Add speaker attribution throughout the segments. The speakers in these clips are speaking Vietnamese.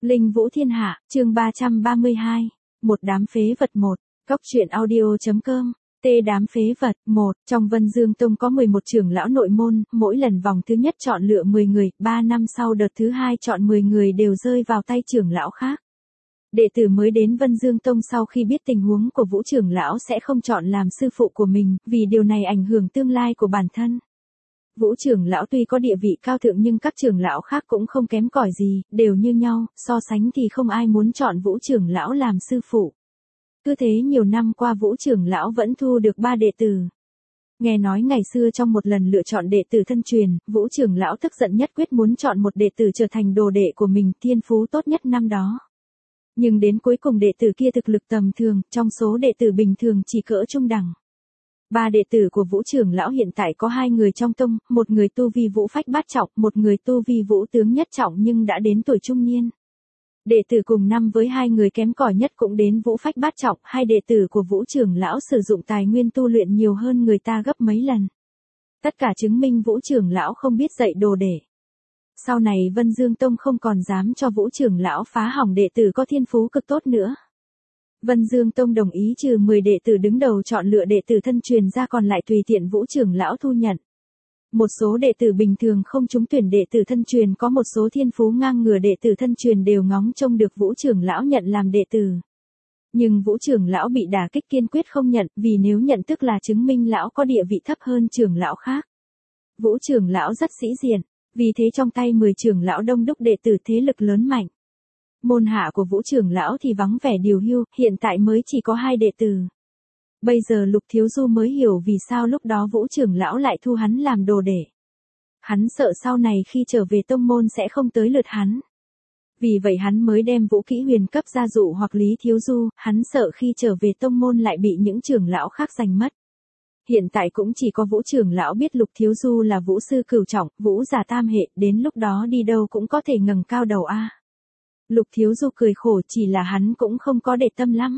Speaker 1: Linh Vũ Thiên Hạ, chương 332. Một đám phế vật 1. Cóc truyện audio.com. Đám phế vật 1. Trong Vân Dương Tông có 11 trưởng lão nội môn, mỗi lần vòng thứ nhất chọn lựa 10 người, 3 năm sau đợt thứ 2 chọn 10 người đều rơi vào tay trưởng lão khác. Đệ tử mới đến Vân Dương Tông sau khi biết tình huống của Vũ trưởng lão sẽ không chọn làm sư phụ của mình, vì điều này ảnh hưởng tương lai của bản thân. Vũ trưởng lão tuy có địa vị cao thượng nhưng các trưởng lão khác cũng không kém cỏi gì, đều như nhau, so sánh thì không ai muốn chọn Vũ trưởng lão làm sư phụ. Cứ thế nhiều năm qua Vũ trưởng lão vẫn thu được 3 đệ tử. Nghe nói ngày xưa trong một lần lựa chọn đệ tử thân truyền, Vũ trưởng lão tức giận nhất quyết muốn chọn một đệ tử trở thành đồ đệ của mình, thiên phú tốt nhất năm đó. Nhưng đến cuối cùng đệ tử kia thực lực tầm thường, trong số đệ tử bình thường chỉ cỡ trung đẳng. 3 đệ tử của Vũ trưởng lão hiện tại có 2 người trong tông, một người tu vi Vũ phách bát trọng, một người tu vi Vũ tướng nhất trọng nhưng đã đến tuổi trung niên. Đệ tử cùng năm với 2 người kém cỏi nhất cũng đến Vũ phách bát trọng, 2 đệ tử của Vũ trưởng lão sử dụng tài nguyên tu luyện nhiều hơn người ta gấp mấy lần. Tất cả chứng minh Vũ trưởng lão không biết dạy đồ đệ. Sau này Vân Dương Tông không còn dám cho Vũ trưởng lão phá hỏng đệ tử có thiên phú cực tốt nữa. Vân Dương Tông đồng ý trừ 10 đệ tử đứng đầu chọn lựa đệ tử thân truyền ra, còn lại tùy tiện Vũ trưởng lão thu nhận. Một số đệ tử bình thường không trúng tuyển đệ tử thân truyền, có một số thiên phú ngang ngửa đệ tử thân truyền đều ngóng trông được Vũ trưởng lão nhận làm đệ tử. Nhưng Vũ trưởng lão bị đả kích kiên quyết không nhận, vì nếu nhận tức là chứng minh lão có địa vị thấp hơn trưởng lão khác. Vũ trưởng lão rất sĩ diện, vì thế trong tay 10 trưởng lão đông đúc đệ tử thế lực lớn mạnh. Môn hạ của Vũ trưởng lão thì vắng vẻ điều hưu, hiện tại mới chỉ có 2 đệ tử. Bây giờ Lục Thiếu Du mới hiểu vì sao lúc đó Vũ trưởng lão lại thu hắn làm đồ đệ. Hắn sợ sau này khi trở về tông môn sẽ không tới lượt hắn. Vì vậy hắn mới đem Vũ Kỹ Huyền cấp gia dụ hoặc Lý Thiếu Du, hắn sợ khi trở về tông môn lại bị những trưởng lão khác giành mất. Hiện tại cũng chỉ có Vũ trưởng lão biết Lục Thiếu Du là Vũ sư cửu trọng, Vũ giả tam hệ, đến lúc đó đi đâu cũng có thể ngẩng cao đầu a. Lục Thiếu Du cười khổ, chỉ là hắn cũng không có để tâm lắm.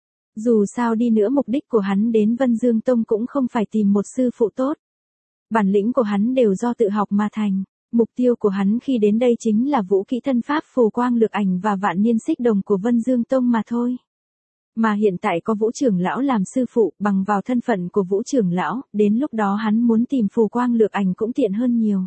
Speaker 1: Dù sao đi nữa mục đích của hắn đến Vân Dương Tông cũng không phải tìm một sư phụ tốt. Bản lĩnh của hắn đều do tự học mà thành. Mục tiêu của hắn khi đến đây chính là vũ kỹ thân pháp phù quang lược ảnh và vạn niên xích đồng của Vân Dương Tông mà thôi. Mà hiện tại có Vũ trưởng lão làm sư phụ, bằng vào thân phận của Vũ trưởng lão, đến lúc đó hắn muốn tìm phù quang lược ảnh cũng tiện hơn nhiều.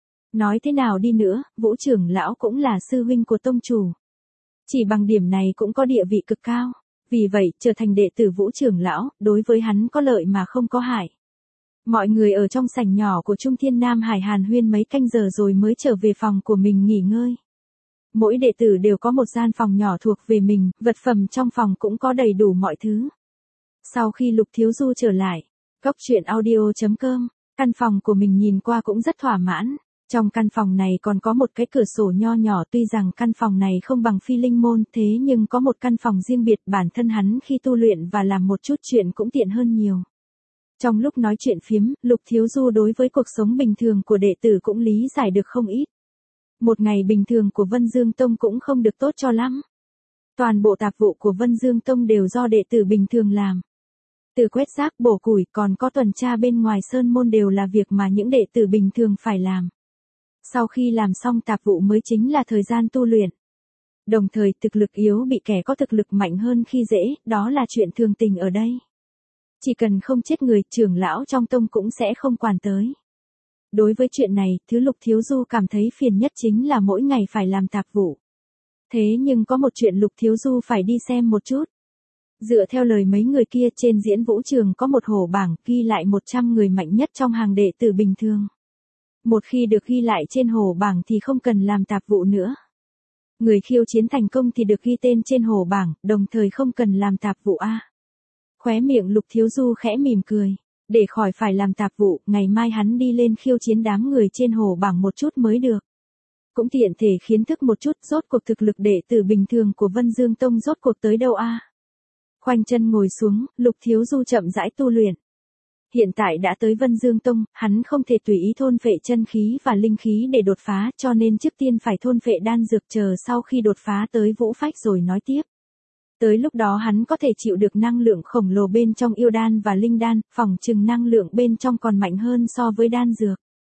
Speaker 1: Nói thế nào đi nữa, Vũ trưởng lão cũng là sư huynh của tông chủ. Chỉ bằng điểm này cũng có địa vị cực cao. Vì vậy, trở thành đệ tử Vũ trưởng lão, đối với hắn có lợi mà không có hại. Mọi người ở trong sảnh nhỏ của Trung Thiên Nam Hải hàn huyên mấy canh giờ rồi mới trở về phòng của mình nghỉ ngơi. Mỗi đệ tử đều có một gian phòng nhỏ thuộc về mình, vật phẩm trong phòng cũng có đầy đủ mọi thứ. Sau khi Lục Thiếu Du trở lại, cóc truyện audio.com, căn phòng của mình nhìn qua cũng rất thỏa mãn. Trong căn phòng này còn có một cái cửa sổ nho nhỏ, tuy rằng căn phòng này không bằng Phi Linh môn, thế nhưng có một căn phòng riêng biệt, bản thân hắn khi tu luyện và làm một chút chuyện cũng tiện hơn nhiều. Trong lúc nói chuyện phiếm, Lục Thiếu Du đối với cuộc sống bình thường của đệ tử cũng lý giải được không ít. Một ngày bình thường của Vân Dương Tông cũng không được tốt cho lắm. Toàn bộ tạp vụ của Vân Dương Tông đều do đệ tử bình thường làm. Từ quét rác, bổ củi, còn có tuần tra bên ngoài sơn môn đều là việc mà những đệ tử bình thường phải làm. Sau khi làm xong tạp vụ mới chính là thời gian tu luyện. Đồng thời thực lực yếu bị kẻ có thực lực mạnh hơn khi dễ, đó là chuyện thường tình ở đây. Chỉ cần không chết người, trưởng lão trong tông cũng sẽ không quản tới. Đối với chuyện này, thứ Lục Thiếu Du cảm thấy phiền nhất chính là mỗi ngày phải làm tạp vụ. Thế nhưng có một chuyện Lục Thiếu Du phải đi xem một chút. Dựa theo lời mấy người kia, trên diễn vũ trường có một hổ bảng ghi lại 100 người mạnh nhất trong hàng đệ tử bình thường. Một khi được ghi lại trên hồ bảng thì không cần làm tạp vụ nữa. Người khiêu chiến thành công thì được ghi tên trên hồ bảng, đồng thời không cần làm tạp vụ a. Khóe miệng Lục Thiếu Du khẽ mỉm cười. Để khỏi phải làm tạp vụ, ngày mai hắn đi lên khiêu chiến đám người trên hồ bảng một chút mới được. Cũng tiện thể kiến thức một chút rốt cuộc thực lực đệ tử bình thường của Vân Dương Tông rốt cuộc tới đâu a. Khoanh chân ngồi xuống, Lục Thiếu Du chậm rãi tu luyện. Hiện tại đã tới Vân Dương Tông, hắn không thể tùy ý thôn phệ chân khí và linh khí để đột phá, cho nên trước tiên phải thôn phệ đan dược, chờ sau khi đột phá tới vũ phách rồi nói tiếp. Tới lúc đó hắn có thể chịu được năng lượng khổng lồ bên trong yêu đan và linh đan, phỏng chừng năng lượng bên trong còn mạnh hơn so với đan dược.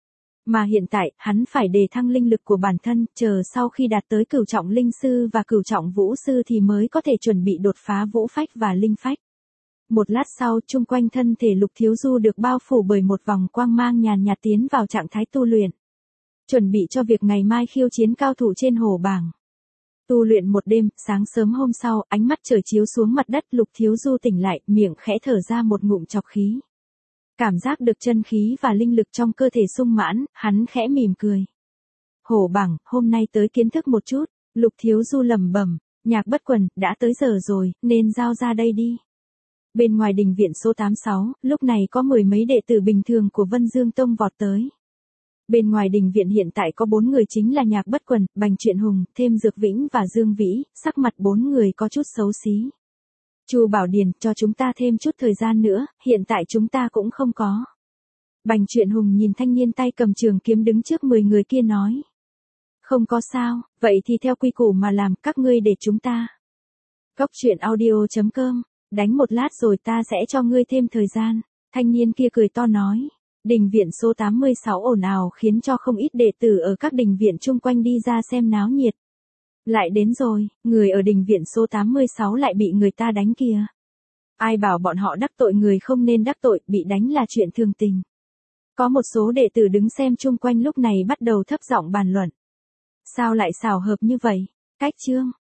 Speaker 1: Mà hiện tại, hắn phải đề thăng linh lực của bản thân, chờ sau khi đạt tới cửu trọng linh sư và cửu trọng vũ sư thì mới có thể chuẩn bị đột phá vũ phách và linh phách. Một lát sau, chung quanh thân thể Lục Thiếu Du được bao phủ bởi một vòng quang mang nhàn nhạt tiến vào trạng thái tu luyện. Chuẩn bị cho việc ngày mai khiêu chiến cao thủ trên hồ bảng. Tu luyện một đêm, sáng sớm hôm sau, ánh mắt trời chiếu xuống mặt đất, Lục Thiếu Du tỉnh lại, miệng khẽ thở ra một ngụm trọc khí. Cảm giác được chân khí và linh lực trong cơ thể sung mãn, hắn khẽ mỉm cười. Hổ bảng, hôm nay tới kiến thức một chút, Lục Thiếu Du lẩm bẩm, Nhạc Bất Quần, đã tới giờ rồi, nên giao ra đây đi. Bên ngoài đình viện số 86, lúc này có mười mấy đệ tử bình thường của Vân Dương Tông vọt tới. Bên ngoài đình viện hiện tại có 4 người chính là Nhạc Bất Quần, Bành Truyện Hùng, thêm Dược Vĩnh và Dương Vĩ, sắc mặt 4 người có chút xấu xí. Chu Bảo Điền, cho chúng ta thêm chút thời gian nữa, hiện tại chúng ta cũng không có. Bành Truyện Hùng nhìn thanh niên tay cầm trường kiếm đứng trước 10 người kia nói. Không có sao, vậy thì theo quy củ mà làm, các ngươi để chúng ta. Goctruyện.audio.com, đánh một lát rồi ta sẽ cho ngươi thêm thời gian. Thanh niên kia cười to nói. Đình viện số 86 ồn ào khiến cho không ít đệ tử ở các đình viện chung quanh đi ra xem náo nhiệt. Lại đến rồi, người ở đình viện số 86 lại bị người ta đánh kìa. Ai bảo bọn họ đắc tội người không nên đắc tội, bị đánh là chuyện thường tình. Có một số đệ tử đứng xem chung quanh lúc này bắt đầu thấp giọng bàn luận. Sao lại xảo hợp như vậy? Cách chương.